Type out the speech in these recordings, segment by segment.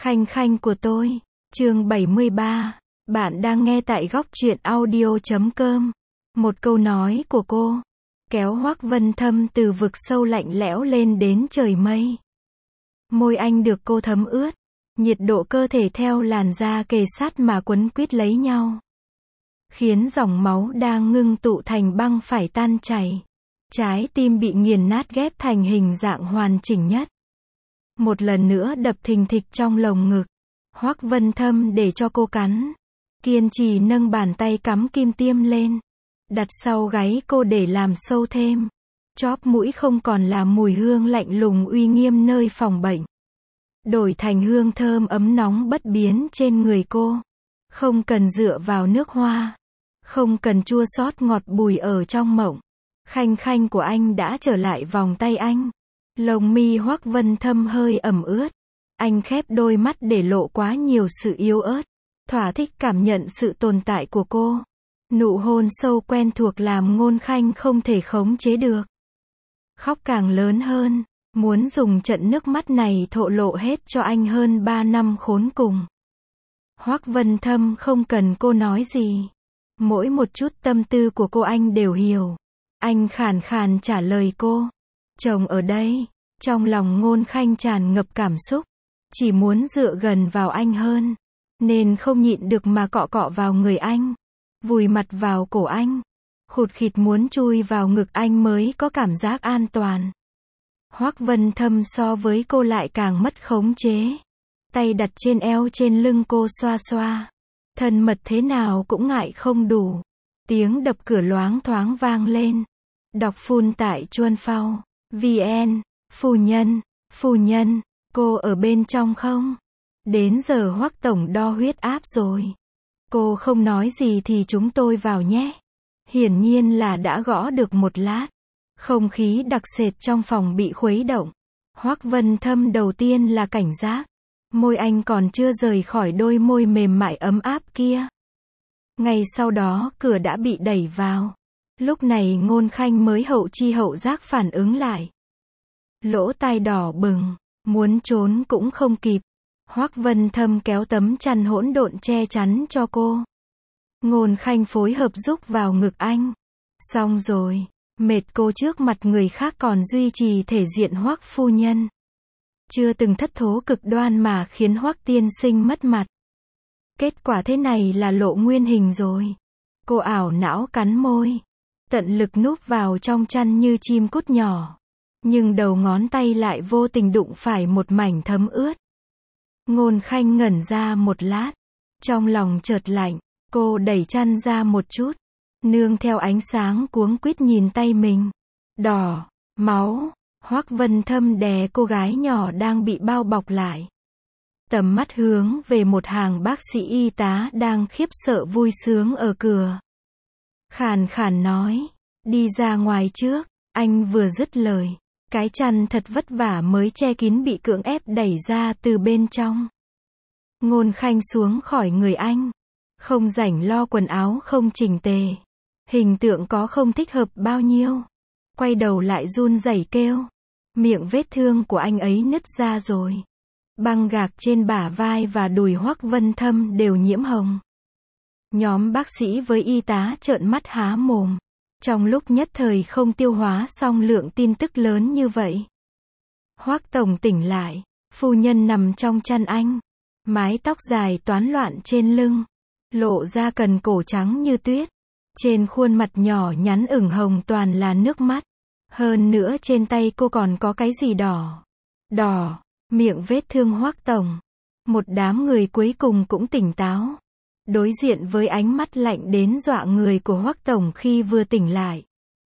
Khanh khanh của tôi. Chương 73. Bạn đang nghe tại góc truyện audio.com. Một câu nói của cô kéo Hoắc Vân Thâm từ vực sâu lạnh lẽo lên đến trời mây. Môi anh được cô thấm ướt, nhiệt độ cơ thể theo làn da kề sát mà quấn quýt lấy nhau, khiến dòng máu đang ngưng tụ thành băng phải tan chảy. Trái tim bị nghiền nát ghép thành hình dạng hoàn chỉnh nhất. Một lần nữa đập thình thịch trong lồng ngực. Hoắc Vân Thâm để cho cô cắn, kiên trì nâng bàn tay cắm kim tiêm lên, đặt sau gáy cô để làm sâu thêm. Chóp mũi không còn là mùi hương lạnh lùng uy nghiêm nơi phòng bệnh, đổi thành hương thơm ấm nóng bất biến trên người cô. Không cần dựa vào nước hoa, không cần chua xót ngọt bùi ở trong mộng. Khanh khanh của anh đã trở lại vòng tay anh. Lông mi Hoắc Vân Thâm hơi ẩm ướt. Anh khép đôi mắt để lộ quá nhiều sự yếu ớt. Thỏa thích cảm nhận sự tồn tại của cô. Nụ hôn sâu quen thuộc làm Ngôn Khanh không thể khống chế được. Khóc càng lớn hơn, muốn dùng trận nước mắt này thổ lộ hết cho anh hơn 3 năm khốn cùng. Hoắc Vân Thâm không cần cô nói gì. Mỗi một chút tâm tư của cô anh đều hiểu. Anh khàn khàn trả lời cô. Chồng ở đây. Trong lòng Ngôn Khanh tràn ngập cảm xúc. Chỉ muốn dựa gần vào anh hơn. Nên không nhịn được mà cọ cọ vào người anh. Vùi mặt vào cổ anh. Khụt khịt muốn chui vào ngực anh mới có cảm giác an toàn. Hoắc Vân Thâm so với cô lại càng mất khống chế. Tay đặt trên eo trên lưng cô xoa xoa. Thân mật thế nào cũng ngại không đủ. Tiếng đập cửa loáng thoáng vang lên. Đọc phun tại Chuan Phao VN. Phu nhân, cô ở bên trong không? Đến giờ Hoắc tổng đo huyết áp rồi. Cô không nói gì thì chúng tôi vào nhé. Hiển nhiên là đã gõ được một lát. Không khí đặc sệt trong phòng bị khuấy động. Hoắc Vân Thâm đầu tiên là cảnh giác. Môi anh còn chưa rời khỏi đôi môi mềm mại ấm áp kia. Ngay sau đó cửa đã bị đẩy vào. Lúc này Ngôn Khanh mới hậu chi hậu giác phản ứng lại. Lỗ tai đỏ bừng, muốn trốn cũng không kịp. Hoắc Vân Thâm kéo tấm chăn hỗn độn che chắn cho cô. Ngôn Khanh phối hợp giúp vào ngực anh. Xong rồi, mệt cô trước mặt người khác còn duy trì thể diện Hoắc phu nhân. Chưa từng thất thố cực đoan mà khiến Hoắc tiên sinh mất mặt. Kết quả thế này là lộ nguyên hình rồi. Cô ảo não cắn môi, tận lực núp vào trong chăn như chim cút nhỏ. Nhưng đầu ngón tay lại vô tình đụng phải một mảnh thấm ướt. Ngôn Khanh ngẩn ra một lát. Trong lòng chợt lạnh, cô đẩy chăn ra một chút. Nương theo ánh sáng cuống quýt nhìn tay mình. Đỏ, máu. Hoắc Vân Thâm đè cô gái nhỏ đang bị bao bọc lại. Tầm mắt hướng về một hàng bác sĩ y tá đang khiếp sợ vui sướng ở cửa. Khàn khàn nói, đi ra ngoài trước. Anh vừa dứt lời, cái chăn thật vất vả mới che kín bị cưỡng ép đẩy ra từ bên trong. Ngôn Khanh xuống khỏi người anh. Không rảnh lo quần áo không chỉnh tề. Hình tượng có không thích hợp bao nhiêu. Quay đầu lại run rẩy kêu. Miệng vết thương của anh ấy nứt ra rồi. Băng gạc trên bả vai và đùi Hoắc Vân Thâm đều nhiễm hồng. Nhóm bác sĩ với y tá trợn mắt há mồm. Trong lúc nhất thời không tiêu hóa xong lượng tin tức lớn như vậy. Hoắc tổng tỉnh lại. Phu nhân nằm trong chăn anh. Mái tóc dài toán loạn trên lưng. Lộ ra cần cổ trắng như tuyết. Trên khuôn mặt nhỏ nhắn ửng hồng toàn là nước mắt. Hơn nữa trên tay cô còn có cái gì đỏ. Đỏ, miệng vết thương Hoắc tổng. Một đám người cuối cùng cũng tỉnh táo. Đối diện với ánh mắt lạnh đến dọa người của Hoắc tổng khi vừa tỉnh lại.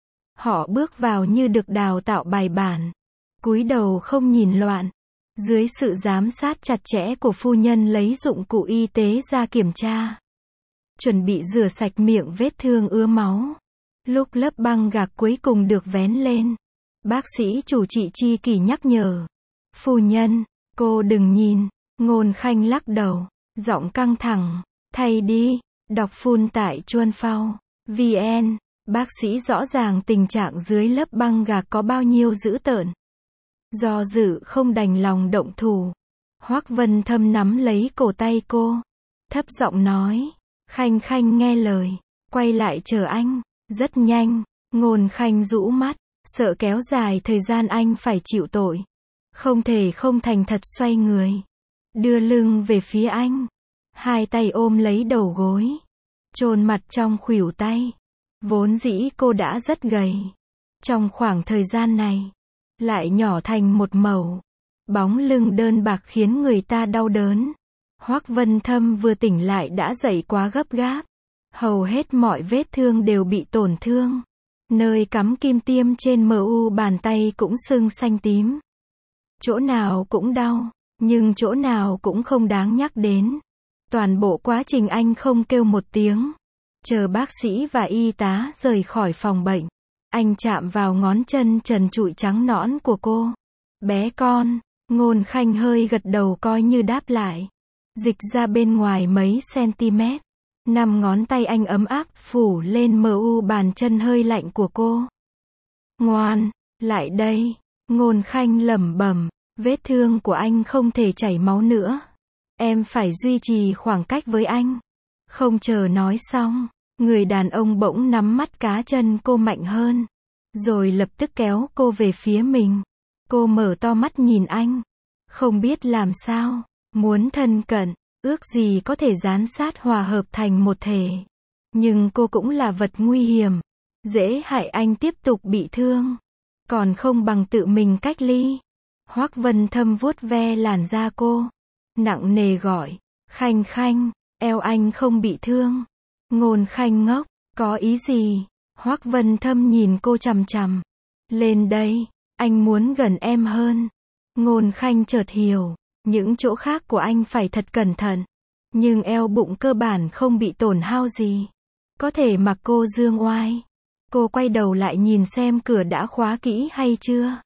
Họ bước vào như được đào tạo bài bản. Cúi đầu không nhìn loạn. Dưới sự giám sát chặt chẽ của phu nhân lấy dụng cụ y tế ra kiểm tra. Chuẩn bị rửa sạch miệng vết thương ứa máu. Lúc lớp băng gạc cuối cùng được vén lên. Bác sĩ chủ trị chi kỳ nhắc nhở. Phu nhân, cô đừng nhìn. Ngôn Khanh lắc đầu. Giọng căng thẳng. Thay đi. Đọc phun tại Chuan Phao VN. Bác sĩ rõ ràng tình trạng dưới lớp băng gạc có bao nhiêu dữ tợn. Do dự không đành lòng động thủ. Hoắc Vân Thâm nắm lấy cổ tay cô, thấp giọng nói, Khanh Khanh nghe lời, quay lại chờ anh. Rất nhanh, Ngôn Khanh rũ mắt, sợ kéo dài thời gian anh phải chịu tội. Không thể không thành thật xoay người, đưa lưng về phía anh, hai tay ôm lấy đầu gối, chôn mặt trong khuỷu tay. Vốn dĩ cô đã rất gầy, trong khoảng thời gian này, lại nhỏ thành một mẩu. Bóng lưng đơn bạc khiến người ta đau đớn. Hoắc Vân Thâm vừa tỉnh lại đã dậy quá gấp gáp. Hầu hết mọi vết thương đều bị tổn thương. Nơi cắm kim tiêm trên mu bàn tay cũng sưng xanh tím. Chỗ nào cũng đau, nhưng chỗ nào cũng không đáng nhắc đến. Toàn bộ quá trình anh không kêu một tiếng. Chờ bác sĩ và y tá rời khỏi phòng bệnh. Anh chạm vào ngón chân trần trụi trắng nõn của cô. Bé con, Ngôn Khanh hơi gật đầu coi như đáp lại. Dịch ra bên ngoài mấy cm. 5 ngón tay anh ấm áp phủ lên mu bàn chân hơi lạnh của cô. Ngoan, lại đây. Ngôn Khanh lẩm bẩm, vết thương của anh không thể chảy máu nữa. Em phải duy trì khoảng cách với anh. Không chờ nói xong, người đàn ông bỗng nắm mắt cá chân cô mạnh hơn, rồi lập tức kéo cô về phía mình. Cô mở to mắt nhìn anh, không biết làm sao, muốn thân cận, ước gì có thể dán sát hòa hợp thành một thể. Nhưng cô cũng là vật nguy hiểm, dễ hại anh tiếp tục bị thương, còn không bằng tự mình cách ly. Hoắc Vân Thâm vuốt ve làn da cô, nặng nề gọi, Khanh Khanh, eo anh không bị thương. Ngôn Khanh ngốc, có ý gì? Hoắc Vân Thâm nhìn cô chằm chằm. Lên đây, anh muốn gần em hơn. Ngôn Khanh chợt hiểu, những chỗ khác của anh phải thật cẩn thận. Nhưng eo bụng cơ bản không bị tổn hao gì. Có thể mặc cô dương oai. Cô quay đầu lại nhìn xem cửa đã khóa kỹ hay chưa.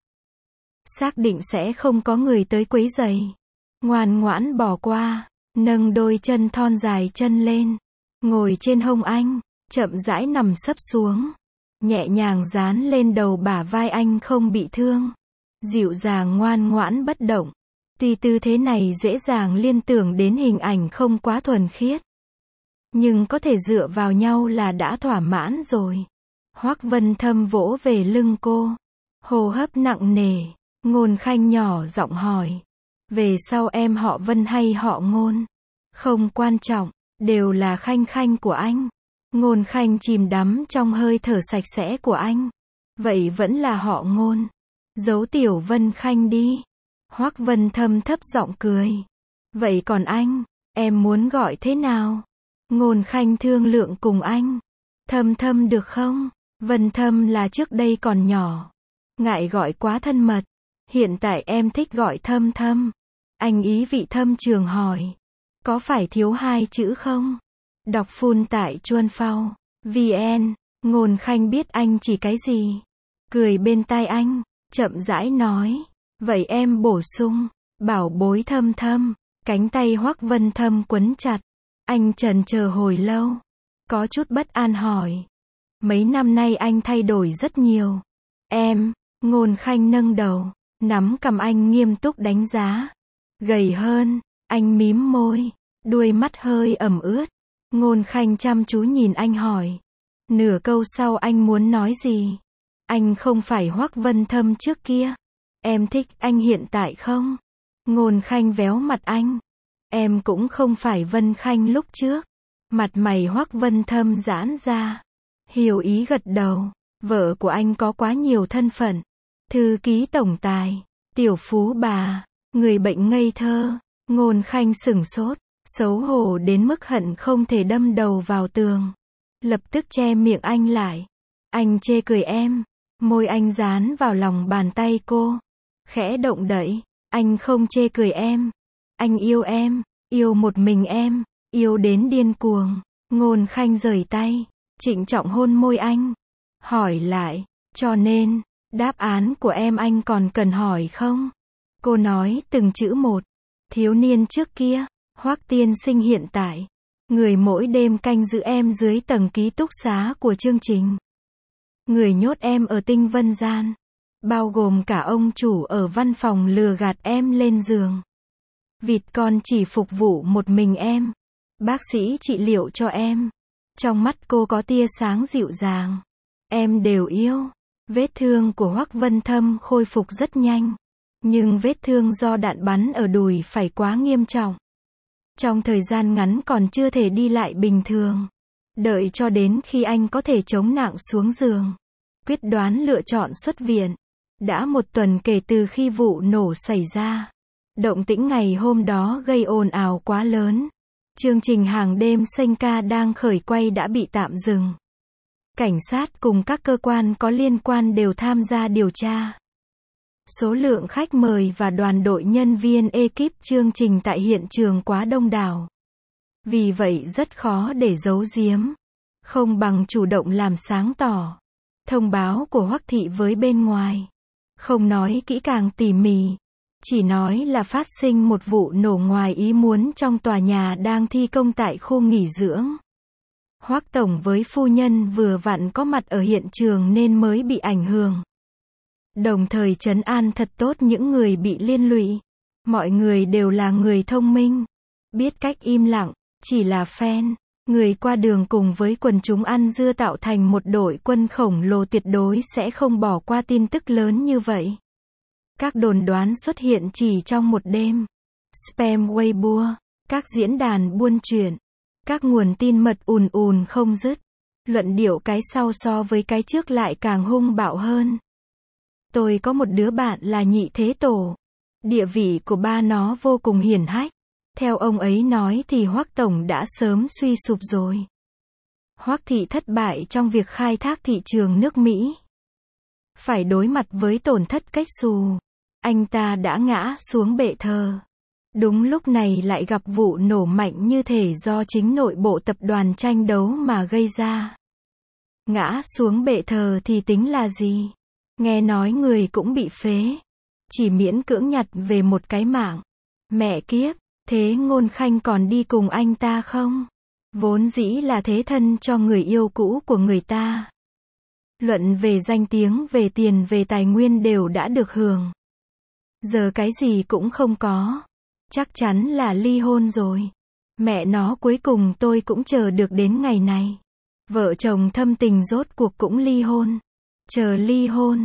Xác định sẽ không có người tới quấy rầy. Ngoan ngoãn bỏ qua, nâng đôi chân thon dài chân lên. Ngồi trên hông anh, chậm rãi nằm sấp xuống. Nhẹ nhàng dán lên đầu bả vai anh không bị thương. Dịu dàng ngoan ngoãn bất động. Tuy tư thế này dễ dàng liên tưởng đến hình ảnh không quá thuần khiết. Nhưng có thể dựa vào nhau là đã thỏa mãn rồi. Hoắc Vân Thâm vỗ về lưng cô. Hô hấp nặng nề. Ngôn Khanh nhỏ giọng hỏi. Về sau em họ Vân hay họ Ngôn? Không quan trọng, đều là Khanh Khanh của anh. Ngôn Khanh chìm đắm trong hơi thở sạch sẽ của anh. Vậy vẫn là họ Ngôn. Giấu Tiểu Vân Khanh đi. Hoắc Vân Thâm thấp giọng cười. Vậy còn anh, em muốn gọi thế nào? Ngôn Khanh thương lượng cùng anh. Thâm Thâm được không? Vân Thâm là trước đây còn nhỏ, ngại gọi quá thân mật. Hiện tại em thích gọi Thâm Thâm. Anh ý vị thâm trường hỏi. Có phải thiếu 2 chữ không? Đọc full tại Chuan Phao VN. Ngôn Khanh biết anh chỉ cái gì. Cười bên tai anh, chậm rãi nói. Vậy em bổ sung, bảo bối Thâm Thâm. Cánh tay Hoắc Vân Thâm quấn chặt. Anh chần chờ hồi lâu, có chút bất an hỏi. Mấy năm nay anh thay đổi rất nhiều. Em, Ngôn Khanh nâng đầu, nắm cầm anh nghiêm túc đánh giá. Gầy hơn, anh mím môi, đuôi mắt hơi ẩm ướt. Ngôn Khanh chăm chú nhìn anh hỏi. Nửa câu sau anh muốn nói gì? Anh không phải Hoắc Vân Thâm trước kia. Em thích anh hiện tại không? Ngôn Khanh véo mặt anh. Em cũng không phải Vân Khanh lúc trước. Mặt mày Hoắc Vân Thâm giãn ra. Hiểu ý gật đầu. Vợ của anh có quá nhiều thân phận. Thư ký tổng tài, tiểu phú bà, người bệnh ngây thơ. Ngôn Khanh sửng sốt, xấu hổ đến mức hận không thể đâm đầu vào tường. Lập tức che miệng anh lại. Anh chê cười em. Môi anh dán vào lòng bàn tay cô. Khẽ động đậy. Anh không chê cười em. Anh em, yêu một mình em, yêu đến điên cuồng. Ngôn Khanh rời tay, trịnh trọng hôn môi anh. Hỏi lại, cho nên, đáp án của em anh còn cần hỏi không? Cô nói từng chữ một. Thiếu niên trước kia, Hoắc tiên sinh hiện tại. Người mỗi đêm canh giữ em dưới tầng ký túc xá của chương trình. Người nhốt em ở tinh vân gian. Bao gồm cả ông chủ ở văn phòng lừa gạt em lên giường. Vịt con chỉ phục vụ một mình em. Bác sĩ trị liệu cho em. Trong mắt cô có tia sáng dịu dàng. Em đều yêu. Vết thương của Hoắc Vân Thâm khôi phục rất nhanh. Nhưng vết thương do đạn bắn ở đùi phải quá nghiêm trọng. Trong thời gian ngắn còn chưa thể đi lại bình thường. Đợi cho đến khi anh có thể chống nặng xuống giường. Quyết đoán lựa chọn xuất viện. Đã 1 tuần kể từ khi vụ nổ xảy ra. Động tĩnh ngày hôm đó gây ồn ào quá lớn. Chương trình hàng đêm Senka đang khởi quay đã bị tạm dừng. Cảnh sát cùng các cơ quan có liên quan đều tham gia điều tra. Số lượng khách mời và đoàn đội nhân viên ekip chương trình tại hiện trường quá đông đảo. Vì vậy rất khó để giấu giếm. Không bằng chủ động làm sáng tỏ. Thông báo của Hoắc thị với bên ngoài. Không nói kỹ càng tỉ mỉ. Chỉ nói là phát sinh một vụ nổ ngoài ý muốn trong tòa nhà đang thi công tại khu nghỉ dưỡng. Hoắc tổng với phu nhân vừa vặn có mặt ở hiện trường nên mới bị ảnh hưởng. Đồng thời trấn an thật tốt những người bị liên lụy. Mọi người đều là người thông minh. Biết cách im lặng, chỉ là fan. Người qua đường cùng với quần chúng ăn dưa tạo thành một đội quân khổng lồ tuyệt đối sẽ không bỏ qua tin tức lớn như vậy. Các đồn đoán xuất hiện chỉ trong một đêm. Spam Weibo, các diễn đàn buôn chuyện, các nguồn tin mật ùn ùn không dứt. Luận điệu cái sau so với cái trước lại càng hung bạo hơn. Tôi có một đứa bạn là nhị thế tổ. Địa vị của ba nó vô cùng hiển hách. Theo ông ấy nói thì Hoắc tổng đã sớm suy sụp rồi. Hoắc thị thất bại trong việc khai thác thị trường nước Mỹ. Phải đối mặt với tổn thất cách xù. Anh ta đã ngã xuống bệ thờ. Đúng lúc này lại gặp vụ nổ mạnh như thể do chính nội bộ tập đoàn tranh đấu mà gây ra. Ngã xuống bệ thờ thì tính là gì? Nghe nói người cũng bị phế. Chỉ miễn cưỡng nhặt về một cái mạng. Mẹ kiếp, thế Ngôn Khanh còn đi cùng anh ta không? Vốn dĩ là thế thân cho người yêu cũ của người ta. Luận về danh tiếng, về tiền, về tài nguyên đều đã được hưởng. Giờ cái gì cũng không có. Chắc chắn là ly hôn rồi. Mẹ nó, cuối cùng tôi cũng chờ được đến ngày này. Vợ chồng thâm tình rốt cuộc cũng ly hôn. Chờ ly hôn.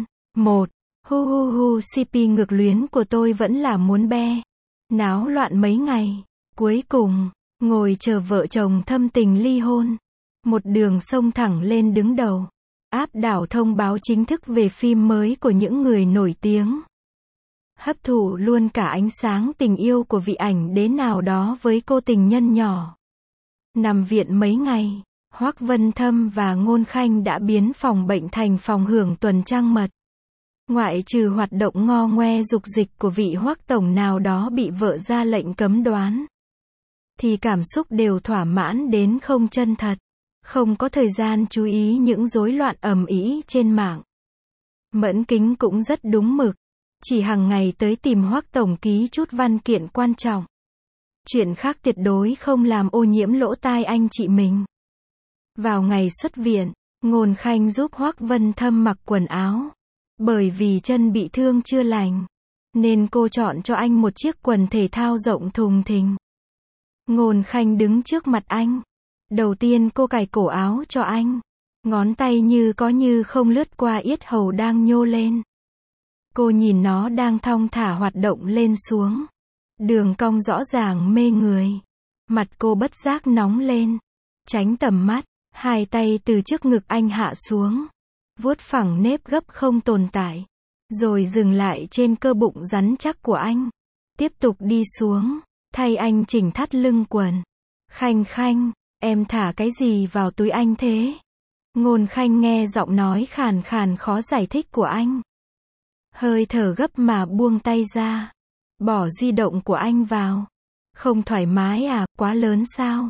CP ngược luyến của tôi vẫn là muốn be. Náo loạn mấy ngày. Cuối cùng, ngồi chờ vợ chồng thâm tình ly hôn. Một đường sông thẳng lên đứng đầu. Áp đảo thông báo chính thức về phim mới của những người nổi tiếng. Hấp thụ luôn cả ánh sáng tình yêu của vị ảnh đế nào đó với cô tình nhân nhỏ. Nằm viện mấy ngày, Hoắc Vân Thâm và Ngôn Khanh đã biến phòng bệnh thành phòng hưởng tuần trăng mật. Ngoại trừ hoạt động ngo ngoe dục dịch của vị Hoắc tổng nào đó bị vợ ra lệnh cấm đoán, thì cảm xúc đều thỏa mãn đến không chân thật. Không có thời gian chú ý những rối loạn ầm ĩ trên mạng. Mẫn Kính cũng rất đúng mực. Chỉ hàng ngày tới tìm Hoắc tổng ký chút văn kiện quan trọng. Chuyện khác tuyệt đối không làm ô nhiễm lỗ tai anh chị mình. Vào ngày xuất viện, Ngôn Khanh giúp Hoắc Vân Thâm mặc quần áo. Bởi vì chân bị thương chưa lành, nên cô chọn cho anh một chiếc quần thể thao rộng thùng thình. Ngôn Khanh đứng trước mặt anh. Đầu tiên cô cài cổ áo cho anh. Ngón tay như có như không lướt qua yết hầu đang nhô lên. Cô nhìn nó đang thong thả hoạt động lên xuống. Đường cong rõ ràng mê người. Mặt cô bất giác nóng lên. Tránh tầm mắt, hai tay từ trước ngực anh hạ xuống. Vuốt phẳng nếp gấp không tồn tại. Rồi dừng lại trên cơ bụng rắn chắc của anh. Tiếp tục đi xuống, thay anh chỉnh thắt lưng quần. Khanh Khanh, em thả cái gì vào túi anh thế? Ngôn Khanh nghe giọng nói khàn khàn khó giải thích của anh. Hơi thở gấp mà buông tay ra. Bỏ di động của anh vào. Không thoải mái à, quá lớn sao?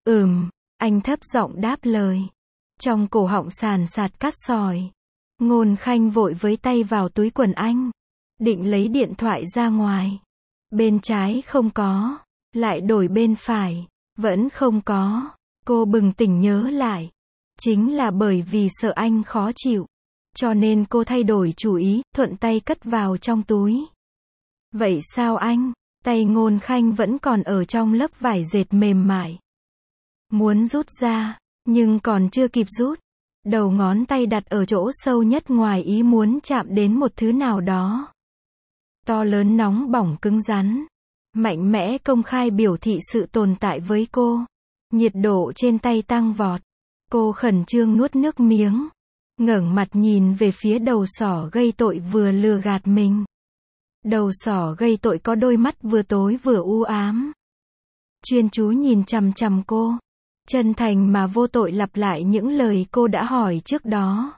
Anh thấp giọng đáp lời. Trong cổ họng sàn sạt cát sỏi. Ngôn Khanh vội với tay vào túi quần anh. Định lấy điện thoại ra ngoài. Bên trái không có. Lại đổi bên phải. Vẫn không có. Cô bừng tỉnh nhớ lại. Chính là bởi vì sợ anh khó chịu. Cho nên cô thay đổi chủ ý, thuận tay cất vào trong túi. Vậy sao anh? Tay Ngôn Khanh vẫn còn ở trong lớp vải dệt mềm mại. Muốn rút ra, nhưng còn chưa kịp rút. Đầu ngón tay đặt ở chỗ sâu nhất ngoài ý muốn chạm đến một thứ nào đó. To lớn nóng bỏng cứng rắn. Mạnh mẽ công khai biểu thị sự tồn tại với cô. Nhiệt độ trên tay tăng vọt. Cô khẩn trương nuốt nước miếng. Ngẩng mặt nhìn về phía đầu sỏ gây tội vừa lừa gạt mình. Đầu sỏ gây tội có đôi mắt vừa tối vừa u ám. Chuyên chú nhìn chằm chằm cô. Chân thành mà vô tội lặp lại những lời cô đã hỏi trước đó.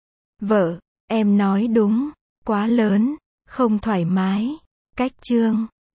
Vợ, em nói đúng, quá lớn, không thoải mái, cách chương.